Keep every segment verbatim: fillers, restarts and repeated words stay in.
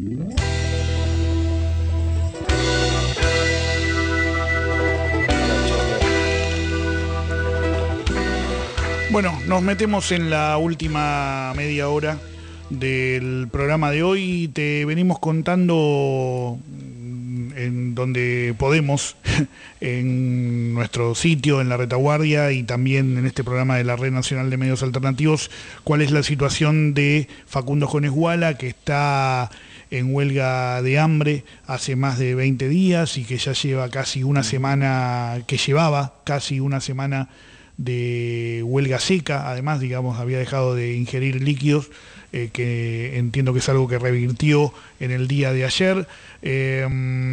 Bueno, nos metemos en la última media hora del programa de hoy. Te venimos contando en donde podemos, en nuestro sitio, en La Retaguardia, y también en este programa de la Red Nacional de Medios Alternativos, cuál es la situación de Facundo Jones Guala, que está en huelga de hambre hace más de veinte días y que ya lleva casi una semana, que llevaba casi una semana de huelga seca. Además, digamos, había dejado de ingerir líquidos, eh, que entiendo que es algo que revirtió en el día de ayer. Eh,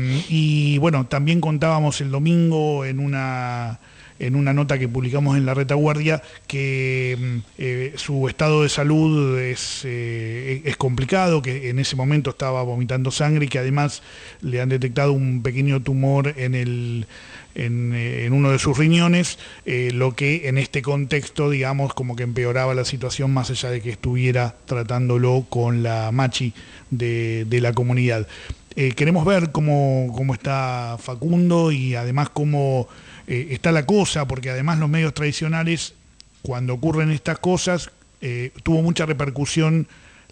y bueno, también contábamos el domingo en una, en una nota que publicamos en La Retaguardia que eh, su estado de salud es, eh, es complicado, que en ese momento estaba vomitando sangre y que además le han detectado un pequeño tumor en el... En, en uno de sus riñones, eh, lo que en este contexto, digamos, como que empeoraba la situación, más allá de que estuviera tratándolo con la machi de, de la comunidad. Eh, queremos ver cómo, cómo está Facundo y además cómo eh, está la cosa, porque además los medios tradicionales, cuando ocurren estas cosas, eh, tuvo mucha repercusión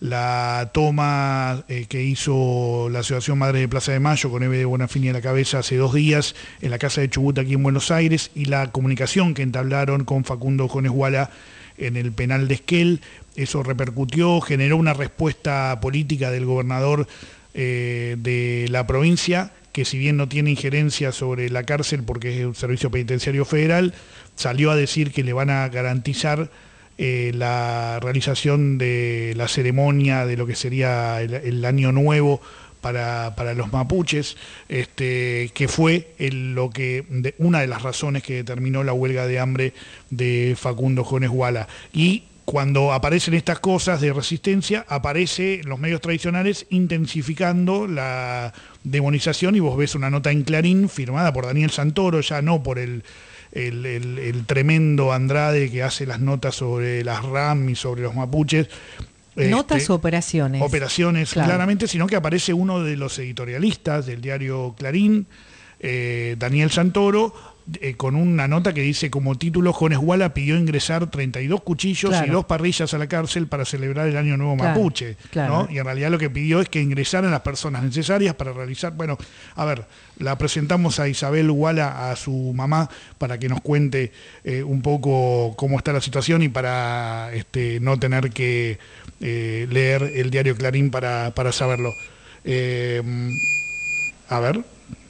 la toma eh, que hizo la Asociación Madres de Plaza de Mayo con Eve de Bonafini a la cabeza hace dos días en la Casa de Chubut aquí en Buenos Aires, y la comunicación que entablaron con Facundo Jones Guala en el penal de Esquel. Eso repercutió, generó una respuesta política del gobernador eh, de la provincia, que si bien no tiene injerencia sobre la cárcel porque es un servicio penitenciario federal, salió a decir que le van a garantizar Eh, la realización de la ceremonia de lo que sería el, el año nuevo para, para los mapuches, este, que fue el, lo que de, una de las razones que determinó la huelga de hambre de Facundo Jones Guala. Y cuando aparecen estas cosas de resistencia, aparece los medios tradicionales intensificando la demonización, y vos ves una nota en Clarín firmada por Daniel Santoro, ya no por el El, el, el tremendo Andrade que hace las notas sobre las RAM y sobre los mapuches. ¿Notas este, o operaciones? Operaciones, claro. Claramente, sino que aparece uno de los editorialistas del diario Clarín, eh, Daniel Santoro, eh, con una nota que dice como título: Jones Guala pidió ingresar treinta y dos cuchillos claro. y dos parrillas a la cárcel para celebrar el Año Nuevo claro, Mapuche, claro. ¿no? Y en realidad lo que pidió es que ingresaran las personas necesarias para realizar... Bueno, a ver, la presentamos a Isabel Guala, a su mamá, para que nos cuente eh, un poco cómo está la situación y para este, no tener que eh, leer el diario Clarín para, para saberlo. Eh, a ver...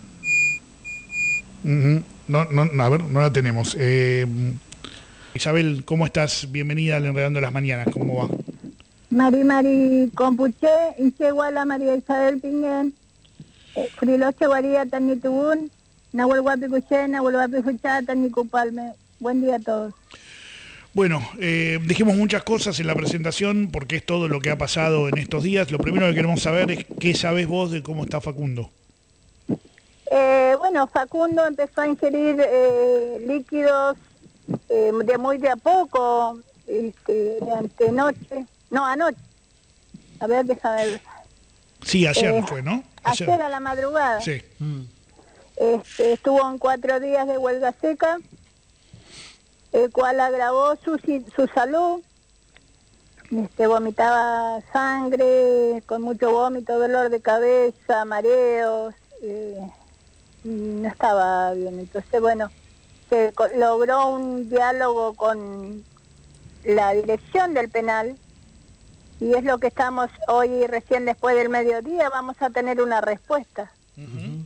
Uh-huh. No, no, no, a ver, no la tenemos. Eh, Isabel, ¿cómo estás? Bienvenida al Enredando las Mañanas, ¿cómo va? Mari Mari Compuche, Inche Guala, María Isabel Pingen, Friloche Guaría, Tanitubun, Nahuel Guapi Cuché, Nahuel Guapi Fuchá, Tanicupalme. Buen día a todos. Bueno, eh, dijimos muchas cosas en la presentación porque es todo lo que ha pasado en estos días. Lo primero que queremos saber es qué sabés vos de cómo está Facundo. Eh, bueno, Facundo empezó a ingerir eh, líquidos eh, de muy de a poco, este, de antenoche, no, anoche. A ver, déjame ver. Sí, ayer eh, fue, ¿no? Ayer. ayer a la madrugada. Sí. Mm. Este, estuvo en cuatro días de huelga seca, el cual agravó su, su salud. Este, vomitaba sangre, con mucho vómito, dolor de cabeza, mareos... Eh, y no estaba bien. Entonces, bueno, se logró un diálogo con la dirección del penal, y es lo que estamos hoy, recién después del mediodía, vamos a tener una respuesta. Uh-huh.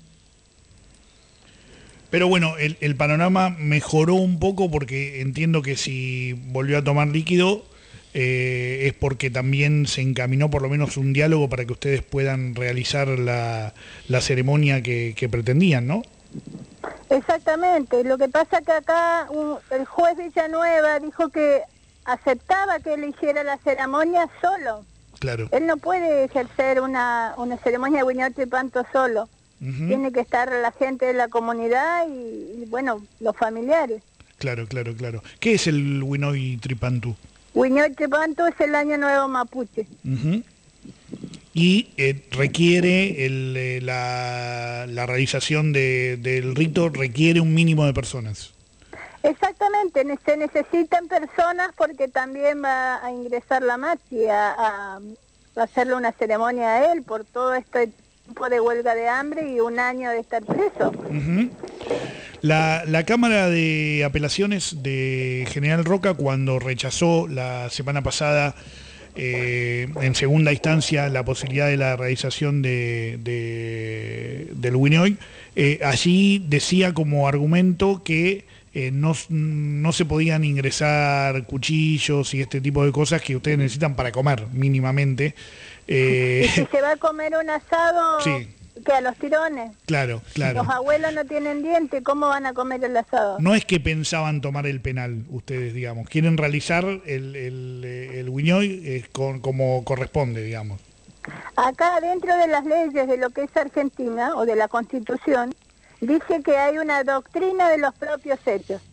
Pero bueno, el, el panorama mejoró un poco, porque entiendo que si volvió a tomar líquido eh, es porque también se encaminó por lo menos un diálogo para que ustedes puedan realizar la, la ceremonia que, que pretendían, ¿no? Exactamente. Lo que pasa que acá un, el juez Villanueva dijo que aceptaba que él hiciera la ceremonia solo. Claro. Él no puede ejercer una, una ceremonia de Huinoche y Panto solo. Uh-huh. Tiene que estar la gente de la comunidad y, y, bueno, los familiares. Claro, claro, claro. ¿Qué es el Huinoy Tripantu? Huinoy Tripantu es el Año Nuevo Mapuche. Uh-huh. y eh, requiere el, eh, la, la realización de, del rito requiere un mínimo de personas. Exactamente, se necesitan personas porque también va a ingresar la Machi a, a, a hacerle una ceremonia a él por todo este tiempo de huelga de hambre y un año de estar preso. Uh-huh. La, la Cámara de Apelaciones de General Roca, cuando rechazó la semana pasada eh, en segunda instancia la posibilidad de la realización de, de, del Uinoy, eh, allí decía como argumento que eh, no, no se podían ingresar cuchillos y este tipo de cosas que ustedes necesitan para comer mínimamente. Eh, y si se va a comer un asado... Sí. Que a los tirones. Claro, claro. Los abuelos no tienen dientes, ¿cómo van a comer el asado? No es que pensaban tomar el penal, ustedes, digamos. Quieren realizar el, el, el Uinoy eh, con, como corresponde, digamos. Acá, dentro de las leyes de lo que es Argentina, o de la Constitución, dice que hay una doctrina de los propios hechos.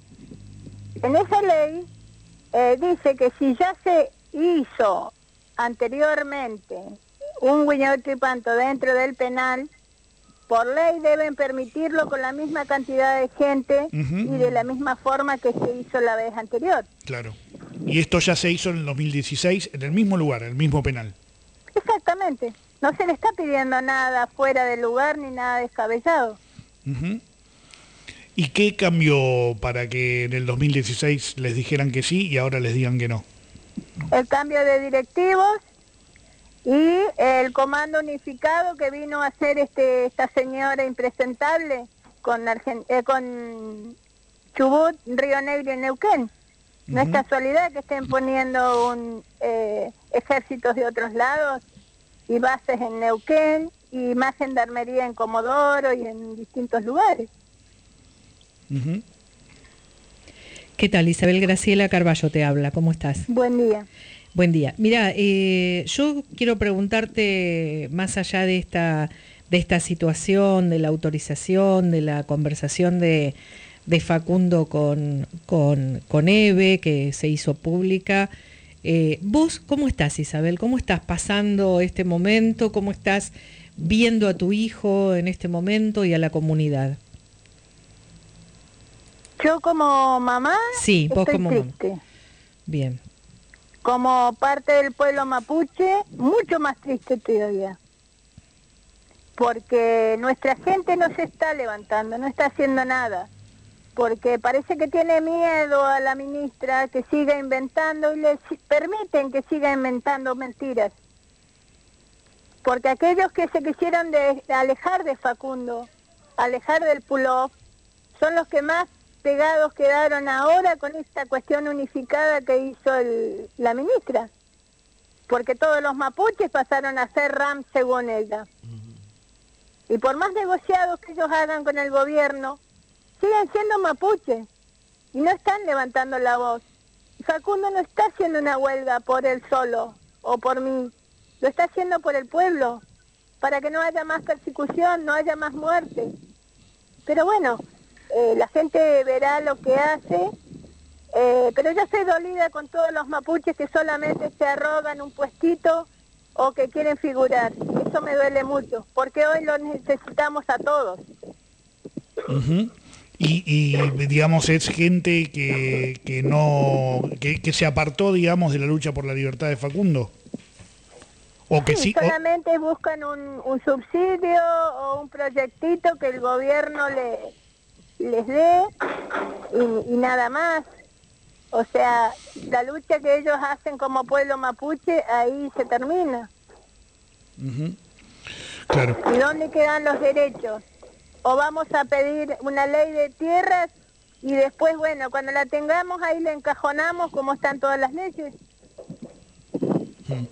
En esa ley eh, dice que si ya se hizo anteriormente un Uinoy tripanto dentro del penal, por ley deben permitirlo con la misma cantidad de gente uh-huh. y de la misma forma que se hizo la vez anterior. Claro. Y esto ya se hizo en el dos mil dieciséis en el mismo lugar, en el mismo penal. Exactamente. No se le está pidiendo nada fuera del lugar ni nada descabellado. Uh-huh. ¿Y qué cambió para que en el dos mil dieciséis les dijeran que sí y ahora les digan que no? El cambio de directivos y el comando unificado que vino a hacer este esta señora impresentable con Argen eh, con Chubut, Río Negro y Neuquén. Uh-huh. No es casualidad que estén poniendo un, eh, ejércitos de otros lados y bases en Neuquén y más gendarmería en Comodoro y en distintos lugares. Uh-huh. ¿Qué tal? Isabel Graciela Carballo te habla, ¿cómo estás? Buen día. Buen día. Mira, eh, yo quiero preguntarte, más allá de esta, de esta situación, de la autorización, de la conversación de, de Facundo con, con, con Eve, que se hizo pública, eh, vos, ¿cómo estás, Isabel? ¿Cómo estás pasando este momento? ¿Cómo estás viendo a tu hijo en este momento y a la comunidad? Yo como mamá, sí, vos estoy como triste. Mamá. Bien. Como parte del pueblo mapuche, mucho más triste todavía. Porque nuestra gente no se está levantando, no está haciendo nada. Porque parece que tiene miedo a la ministra que siga inventando y le permiten que siga inventando mentiras. Porque aquellos que se quisieron de, de alejar de Facundo, alejar del pull-off, son los que más pegados quedaron ahora con esta cuestión unificada que hizo el, la ministra, porque todos los mapuches pasaron a ser RAM según ella. Uh-huh. Y por más negociados que ellos hagan con el gobierno, siguen siendo mapuches y no están levantando la voz. Facundo no está haciendo una huelga por él solo o por mí, lo está haciendo por el pueblo, para que no haya más persecución, no haya más muerte. Pero bueno, Eh, la gente verá lo que hace, eh, pero yo estoy dolida con todos los mapuches que solamente se arrogan un puestito o que quieren figurar. Eso me duele mucho, porque hoy lo necesitamos a todos. Uh-huh. Y, y digamos, es gente que, que no que, que se apartó, digamos, de la lucha por la libertad de Facundo. O que sí, sí, solamente o... buscan un, un subsidio o un proyectito que el gobierno le... les dé y, y nada más. O sea, la lucha que ellos hacen como pueblo mapuche, ahí se termina. Uh-huh. Claro. ¿Y dónde quedan los derechos? O vamos a pedir una ley de tierras y después, bueno, cuando la tengamos ahí la encajonamos como están todas las leyes. Uh-huh.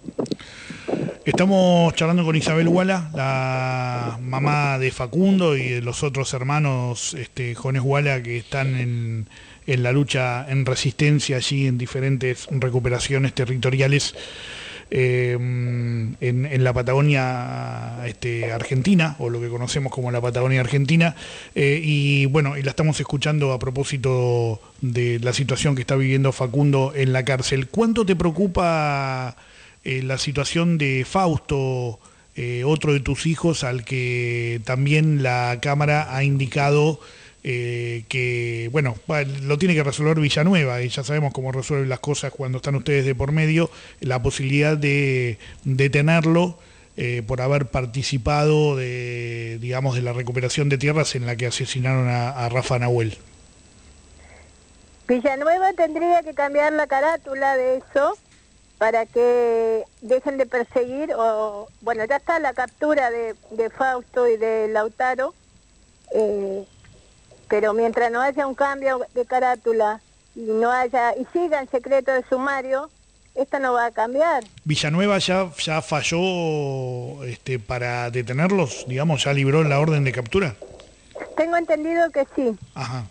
Estamos charlando con Isabel Guala, la mamá de Facundo y de los otros hermanos este, Jones Guala que están en, en la lucha, en resistencia allí en diferentes recuperaciones territoriales eh, en, en la Patagonia este, Argentina, o lo que conocemos como la Patagonia Argentina, eh, y bueno, y la estamos escuchando a propósito de la situación que está viviendo Facundo en la cárcel. ¿Cuánto te preocupa eh, la situación de Fausto, eh, otro de tus hijos, al que también la Cámara ha indicado eh, que, bueno, lo tiene que resolver Villanueva, y ya sabemos cómo resuelven las cosas cuando están ustedes de por medio, la posibilidad de detenerlo eh, por haber participado de, digamos, de la recuperación de tierras en la que asesinaron a, a Rafa Nahuel. Villanueva tendría que cambiar la carátula de eso para que dejen de perseguir, o bueno, ya está la captura de, de Fausto y de Lautaro, eh, pero mientras no haya un cambio de carátula y no haya y siga el secreto de sumario, esto no va a cambiar. Villanueva ya, ya falló este, para detenerlos, digamos, ya libró la orden de captura. Tengo entendido que sí. Ajá.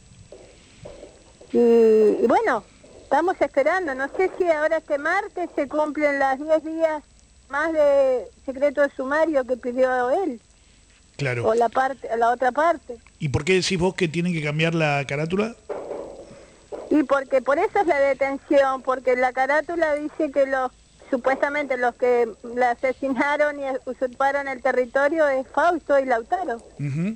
Y, y bueno, estamos esperando, no sé si ahora este martes se cumplen las diez días más de secreto de sumario que pidió él. Claro. O la parte, la otra parte. ¿Y por qué decís vos que tienen que cambiar la carátula? Y porque por eso es la detención, porque la carátula dice que los supuestamente los que la asesinaron y usurparon el territorio es Fausto y Lautaro. Uh-huh.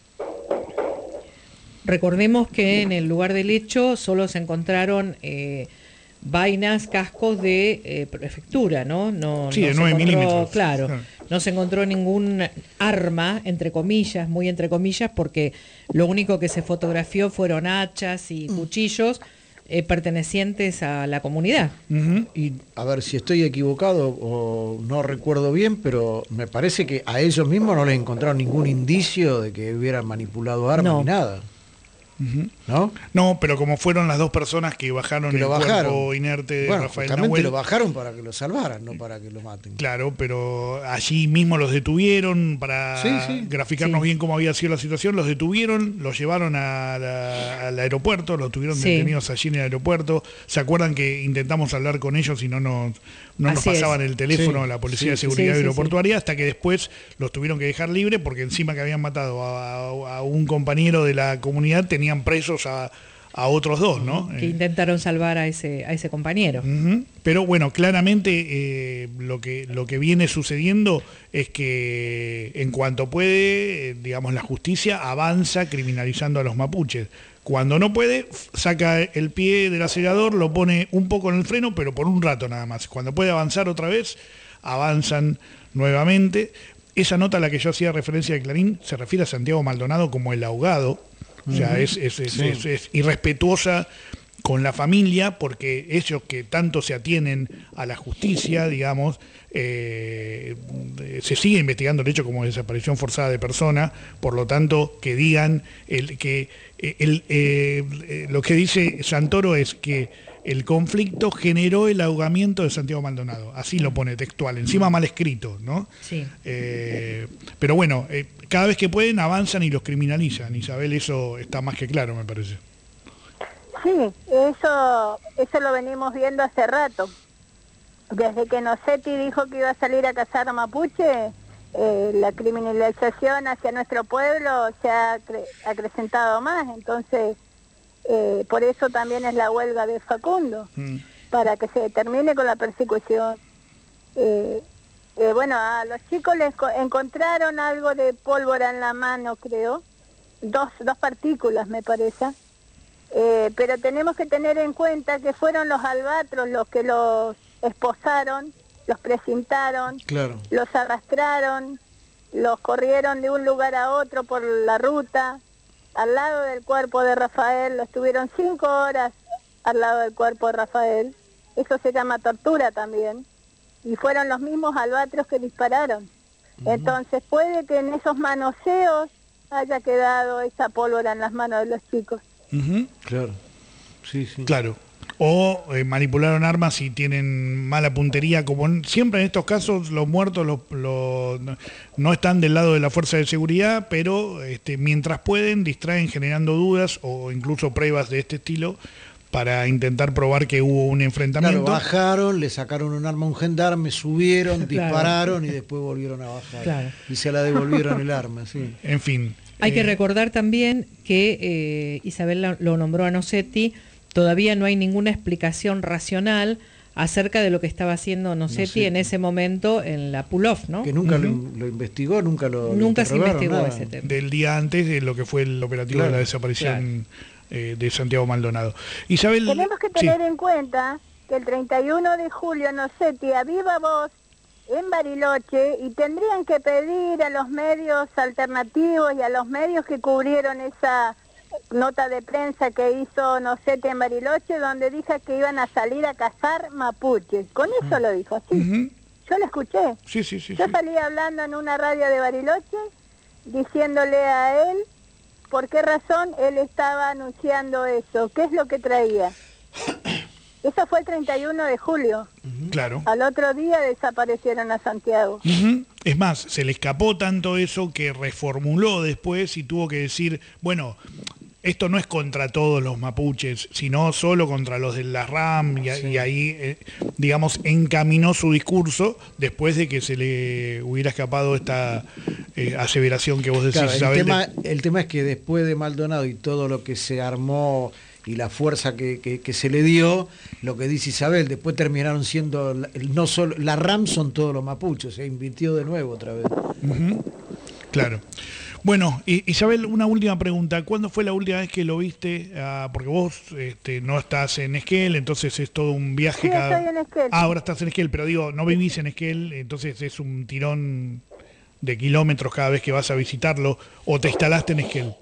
Recordemos que en el lugar del hecho solo se encontraron eh, vainas, cascos de eh, prefectura, ¿no? no sí, no de nueve milímetros. Claro, claro, no se encontró ningún arma, entre comillas, muy entre comillas, porque lo único que se fotografió fueron hachas y cuchillos eh, pertenecientes a la comunidad. Uh-huh. Y a ver si estoy equivocado o no recuerdo bien, pero me parece que a ellos mismos no les encontraron ningún indicio de que hubieran manipulado armas No. ni nada. Uh-huh. ¿No? No, pero como fueron las dos personas que bajaron Que el lo bajaron. cuerpo inerte de Bueno, Rafael justamente Nahuel, lo bajaron para que lo salvaran, no para que lo maten. claro, pero allí mismo los detuvieron para Sí, sí. graficarnos Sí. bien cómo había sido la situación. Los detuvieron, los llevaron a la- al aeropuerto, los tuvieron Sí. detenidos allí en el aeropuerto. ¿Se acuerdan que intentamos hablar con ellos y no nos, no nos Así es. pasaban el teléfono Sí, a la Policía sí, de sí, Seguridad sí, sí, Aeroportuaria? Hasta que después los tuvieron que dejar libre porque encima que habían matado a, a- a un compañero de la comunidad tenían presos a, a otros dos, ¿no? Que Eh, intentaron salvar a ese, a ese compañero. Ujú. Pero bueno, claramente eh, lo que lo que viene sucediendo es que en cuanto puede, eh, digamos, la justicia avanza criminalizando a los mapuches. Cuando no puede, f- saca el pie del acelerador, lo pone un poco en el freno, pero por un rato nada más. Cuando puede avanzar otra vez, avanzan nuevamente. Esa nota a la que yo hacía referencia de Clarín se refiere a Santiago Maldonado como el ahogado. O sea, es, es, es, Sí. es- es irrespetuosa con la familia, porque ellos que tanto se atienen a la justicia, digamos, eh, se sigue investigando el hecho como desaparición forzada de persona, por lo tanto, que digan el, que eh, el, eh, eh, lo que dice Santoro es que el conflicto generó el ahogamiento de Santiago Maldonado, así lo pone textual, encima mal escrito, ¿no? Sí. Eh, pero bueno, eh, cada vez que pueden avanzan y los criminalizan, Isabel, eso está más que claro, me parece. Sí, eso, eso lo venimos viendo hace rato. Desde que Nocetti dijo que iba a salir a cazar a mapuche, eh, la criminalización hacia nuestro pueblo se ha acre- acrecentado más. Entonces, eh, por eso también es la huelga de Facundo, Mm. para que se termine con la persecución. Eh, eh, bueno, a los chicos les co- encontraron algo de pólvora en la mano, creo, dos, dos partículas me parece. Eh, pero tenemos que tener en cuenta que fueron los albatros los que los esposaron, los precintaron, Claro. los arrastraron, los corrieron de un lugar a otro por la ruta, al lado del cuerpo de Rafael, lo estuvieron cinco horas al lado del cuerpo de Rafael, eso se llama tortura también, y fueron los mismos albatros que dispararon. Entonces puede que en esos manoseos haya quedado esa pólvora en las manos de los chicos. Ujú. Claro. Sí, sí. Claro. O eh, manipularon armas y tienen mala puntería, como en- siempre en estos casos los muertos los, los- no- no están del lado de la fuerza de seguridad, pero este, mientras pueden distraen generando dudas o incluso pruebas de este estilo para intentar probar que hubo un Claro, enfrentamiento. bajaron, le sacaron un arma a un gendarme, subieron, Claro. dispararon y después volvieron a bajar. Claro. Y se la devolvieron el arma, sí. En fin. Hay que eh, recordar también que eh, Isabel la- lo nombró a Nocetti, todavía no hay ninguna explicación racional acerca de lo que estaba haciendo Nocetti No sé. en ese momento en la pull-off, ¿no? Que nunca Uh-huh. lo, lo investigó, nunca lo Nunca lo se investigó nada. Ese tema. Del día antes de lo que fue el operativo Claro, de la desaparición eh, de Santiago Maldonado. Isabel, Tenemos que sí. tener en cuenta que el treinta y uno de julio Nocetti a viva voz en Bariloche y tendrían que pedir a los medios alternativos y a los medios que cubrieron esa nota de prensa que hizo Nocetti en Bariloche donde dijo que iban a salir a cazar mapuches. Con eso lo dijo, sí. Ujú. Yo lo escuché. Sí, sí, sí. Yo sí. salí hablando en una radio de Bariloche diciéndole a él por qué razón él estaba anunciando eso, qué es lo que traía. Eso fue el treinta y uno de julio. Claro. Al otro día desaparecieron a Santiago. Ujú. Es más, se le escapó tanto eso que reformuló después y tuvo que decir, bueno, esto no es contra todos los mapuches, sino solo contra los de la RAM, y, Sí. y ahí, eh, digamos, encaminó su discurso después de que se le hubiera escapado esta eh, aseveración que vos decís, Claro, el, Isabel, de- tema, el tema es que después de Maldonado y todo lo que se armó y la fuerza que, que- que se le dio, lo que dice Isabel, después terminaron siendo, la- el- no solo la RAM son todos los mapuches, se invirtió de nuevo otra vez. Ujú. Claro. Bueno, I- Isabel, una última pregunta. ¿Cuándo fue la última vez que lo viste? Ah, porque vos este, no estás en Esquel, entonces es todo un viaje Sí, cada... estoy en Esquel. Ah, ahora estás en Esquel, pero digo, no vivís en Esquel, entonces es un tirón de kilómetros cada vez que vas a visitarlo, o te instalaste en Esquel.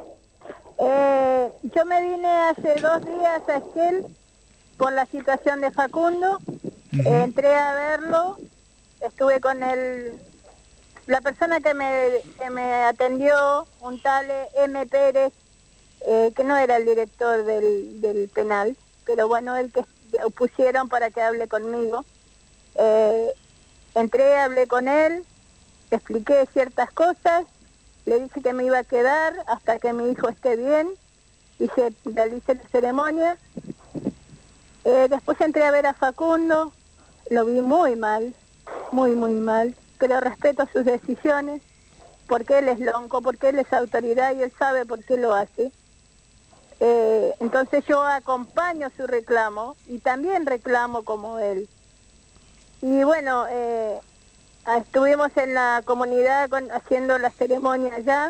Eh, yo me vine hace dos días a Esquel por la situación de Facundo. Ujú. Eh, entré a verlo, estuve con el, la persona que me, que me atendió, un tal M. Pérez, eh, que no era el director del, del penal, pero bueno, el que pusieron para que hable conmigo. Eh, entré, hablé con él, le expliqué ciertas cosas, le dije que me iba a quedar hasta que mi hijo esté bien, hice, realicé la ceremonia. Eh, después entré a ver a Facundo, lo vi muy mal, muy, muy mal, pero respeto sus decisiones, porque él es lonco, porque él es autoridad y él sabe por qué lo hace. Eh, entonces yo acompaño su reclamo y también reclamo como él. Y bueno, eh, estuvimos en la comunidad con, haciendo la ceremonia allá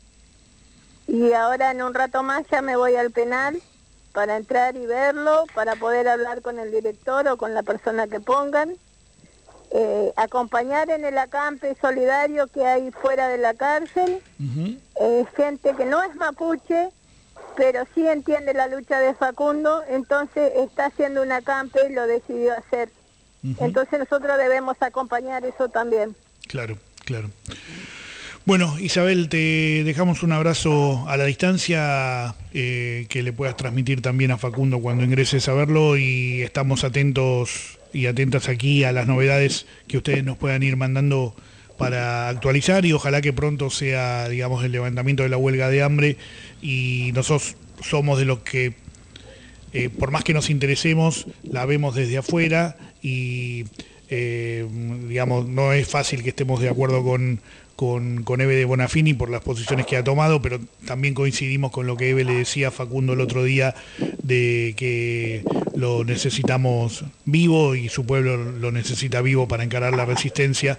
y ahora en un rato más ya me voy al penal para entrar y verlo, para poder hablar con el director o con la persona que pongan, eh, acompañar en el acampe solidario que hay fuera de la cárcel, Ujú. eh, gente que no es mapuche, pero sí entiende la lucha de Facundo, entonces está haciendo un acampe y lo decidió hacer. Ujú. Entonces nosotros debemos acompañar eso también. Claro, claro. Bueno, Isabel, te dejamos un abrazo a la distancia eh, que le puedas transmitir también a Facundo cuando ingreses a verlo y estamos atentos y atentas aquí a las novedades que ustedes nos puedan ir mandando para actualizar y ojalá que pronto sea, digamos, el levantamiento de la huelga de hambre y nosotros somos de los que, eh, por más que nos interesemos, la vemos desde afuera y, eh, digamos, no es fácil que estemos de acuerdo con, con, con Eve de Bonafini por las posiciones que ha tomado, pero también coincidimos con lo que Eve le decía a Facundo el otro día de que lo necesitamos vivo y su pueblo lo necesita vivo para encarar la resistencia.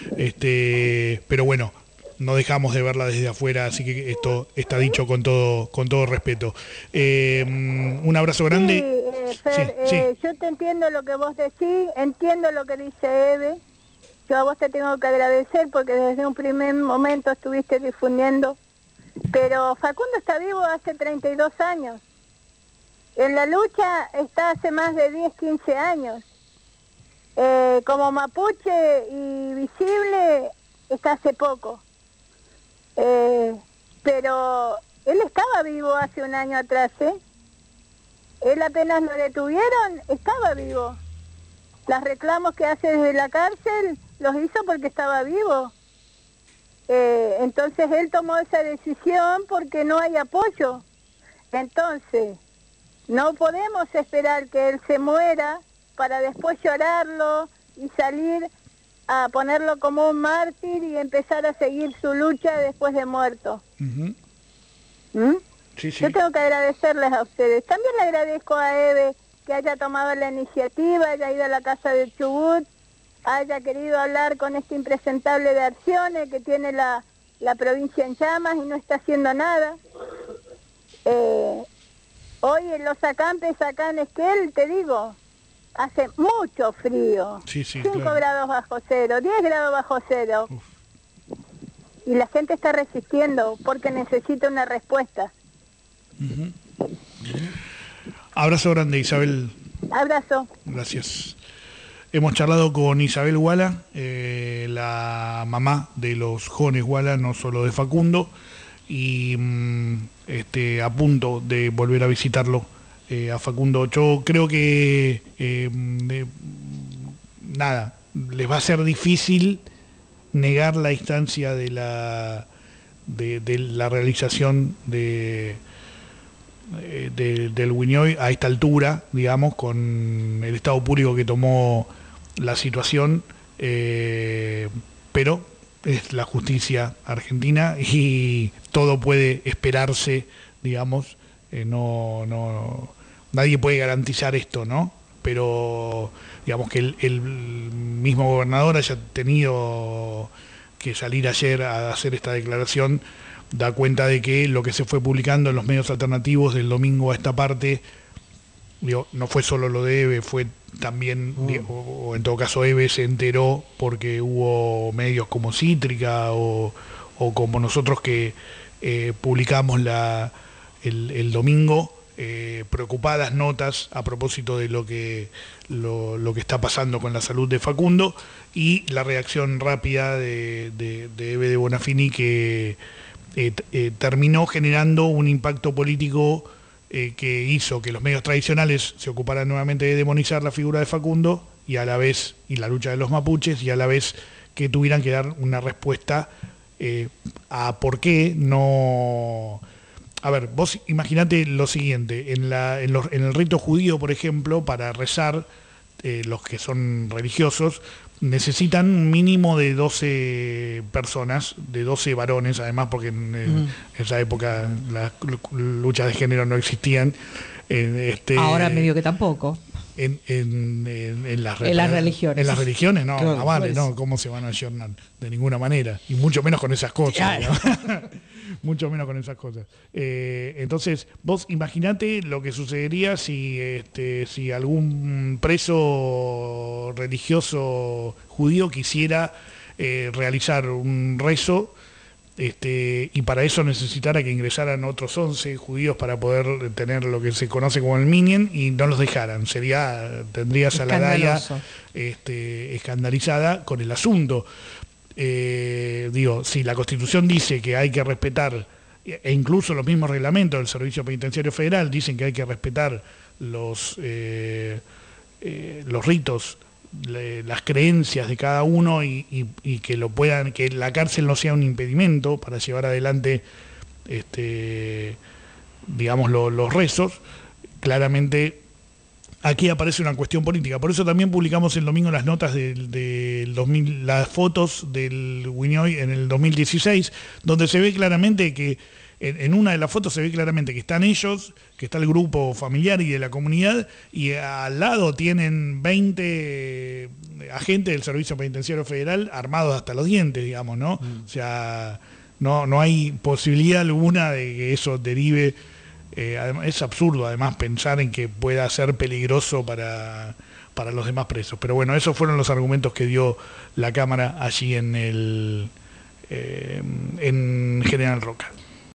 Este, pero bueno, no dejamos de verla desde afuera, así que esto está dicho con todo, con todo respeto. Eh, un abrazo grande. Sí, eh, Fer, Sí, sí. eh, yo te entiendo lo que vos decís, entiendo lo que dice Eve. Yo a vos te tengo que agradecer porque desde un primer momento estuviste difundiendo. Pero Facundo está vivo hace treinta y dos años. En la lucha está hace más de diez, quince años. Eh, como mapuche y visible está hace poco. Eh, pero él estaba vivo hace un año atrás, ¿eh? Él apenas lo detuvieron, estaba vivo. Los reclamos que hace desde la cárcel los hizo porque estaba vivo. Eh, entonces él tomó esa decisión porque no hay apoyo. Entonces, no podemos esperar que él se muera para después llorarlo y salir a ponerlo como un mártir y empezar a seguir su lucha después de muerto. Ujú. ¿Mm? Sí, sí. Yo tengo que agradecerles a ustedes. También le agradezco a Eve que haya tomado la iniciativa, haya ido a la casa de Chubut, haya querido hablar con este impresentable de Arciones que tiene la, la provincia en llamas y no está haciendo nada. Eh, hoy en los acampes acá en Esquel, te digo, hace mucho frío, sí, sí, cinco claro. grados bajo cero, diez grados bajo cero. Uf. Y la gente está resistiendo porque necesita una respuesta. Uh-huh. Abrazo grande, Isabel. Abrazo. Gracias. Hemos charlado con Isabel Guala, eh, la mamá de los jóvenes Guala, no solo de Facundo, y mm, este, a punto de volver a visitarlo eh, a Facundo. Yo creo que eh, de, nada, les va a ser difícil negar la instancia de la de, de la realización de, de del Wiñoy a esta altura, digamos, con el estado público que tomó la situación, eh, pero es la justicia argentina y todo puede esperarse, digamos, eh, no, no nadie puede garantizar esto, ¿no? Pero digamos que el, el mismo gobernador haya tenido que salir ayer a hacer esta declaración da cuenta de que lo que se fue publicando en los medios alternativos del domingo a esta parte, digo, no fue solo lo de Eve, fue también, mm. digo, o en todo caso Eve se enteró porque hubo medios como Cítrica o, o como nosotros que eh, publicamos la, el, el domingo, Eh, preocupadas notas a propósito de lo que lo, lo que está pasando con la salud de Facundo y la reacción rápida de, de, de Eve de Bonafini que eh, eh, terminó generando un impacto político eh, que hizo que los medios tradicionales se ocuparan nuevamente de demonizar la figura de Facundo y a la vez y la lucha de los mapuches y a la vez que tuvieran que dar una respuesta eh, a por qué no. A ver, vos imaginate lo siguiente, en, la, en, los, en el rito judío, por ejemplo, para rezar, eh, los que son religiosos, necesitan un mínimo de doce personas, de doce varones, además porque en, en mm. esa época las luchas de género no existían. Eh, este, Ahora medio que tampoco. En, en, en, en, las, en las religiones. En las religiones, no, claro, no vale, no, ¿cómo se van a ayornar? De ninguna manera, y mucho menos con esas cosas. ¿No? Mucho menos con esas cosas. Eh, entonces, vos imaginate lo que sucedería si, este, si algún preso religioso judío quisiera eh, realizar un rezo, este, y para eso necesitara que ingresaran otros once judíos para poder tener lo que se conoce como el minyan y no los dejaran. Sería, tendrías a la Daya este, escandalizada con el asunto. Eh, digo, si la Constitución dice que hay que respetar, e incluso los mismos reglamentos del Servicio Penitenciario Federal dicen que hay que respetar los, eh, eh, los ritos, le, las creencias de cada uno y, y, y que lo puedan, que la cárcel no sea un impedimento para llevar adelante, este, digamos, lo, los rezos, claramente. Aquí aparece una cuestión política. Por eso también publicamos el domingo las notas del, del dos mil, las fotos del Wiñoy en el dos mil dieciséis, donde se ve claramente que, en, en una de las fotos se ve claramente que están ellos, que está el grupo familiar y de la comunidad, y al lado tienen veinte agentes del Servicio Penitenciario Federal armados hasta los dientes, digamos, ¿no? Mm. O sea, no, no hay posibilidad alguna de que eso derive. Eh, es absurdo además pensar en que pueda ser peligroso para, para los demás presos. Pero bueno, esos fueron los argumentos que dio la Cámara allí en el eh, en General Roca.